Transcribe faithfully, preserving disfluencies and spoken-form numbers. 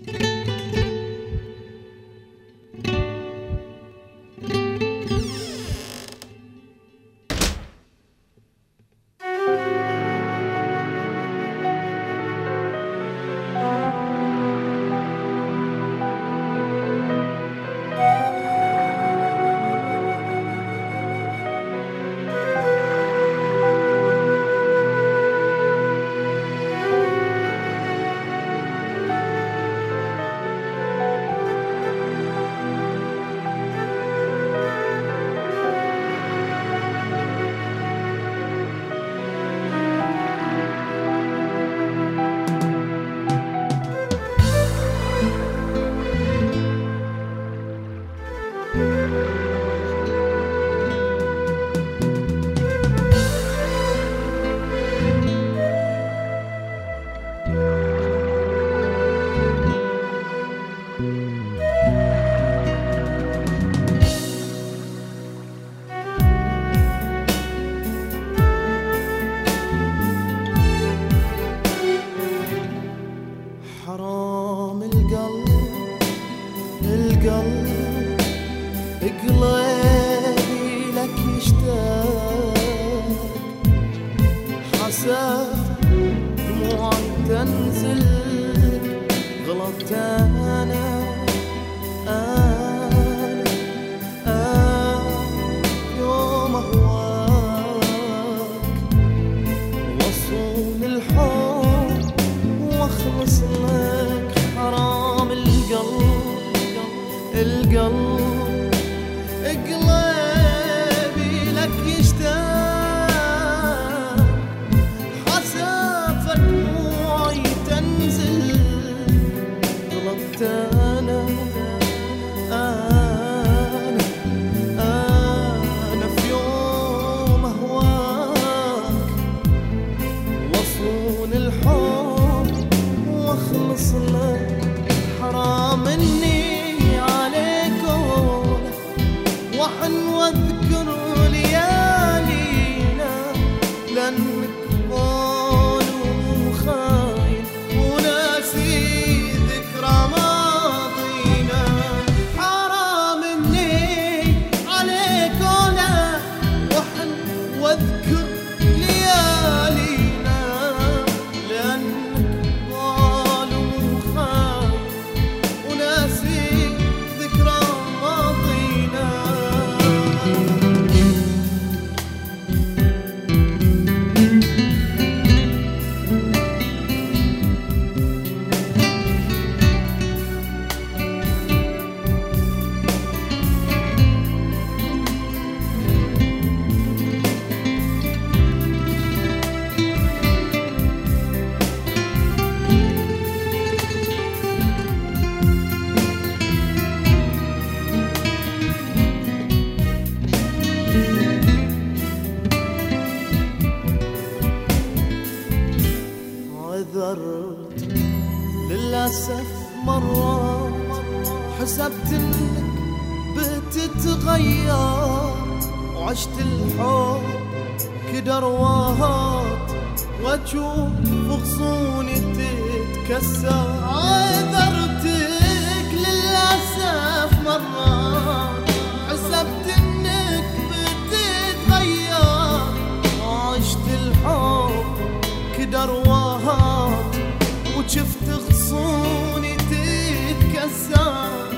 حرام القلب القلب قلبي لك يشتاق، حسيت دموعي تنزل، غلطت انا انا انا يوم اهواك، وصون الحب واخلص لك. حرام القلب القلب قلبي لك يشتاق، حسيت دموعي تنزل، غلطت انا انا انا في يوم اهواك، وصون الحب واخلص لك. حرام اني عليك وحن واذكر ليالينا، لانك ظالم وخاين وناسي ذكرى ماضينا. حرام اني عليك وحن واذكر ليالينا، لانك ظالم وخاين وناسي ذكرى ماضينا. عذرت للأسف مرات، حسبت انك بتتغير، وعشت الحب كدروات، واشوف غصوني تتكسر. عذرتك للأسف مرات، حسبت انك بتتغير، وعشت الحب كدروات، وشفت غصوني تتكسر.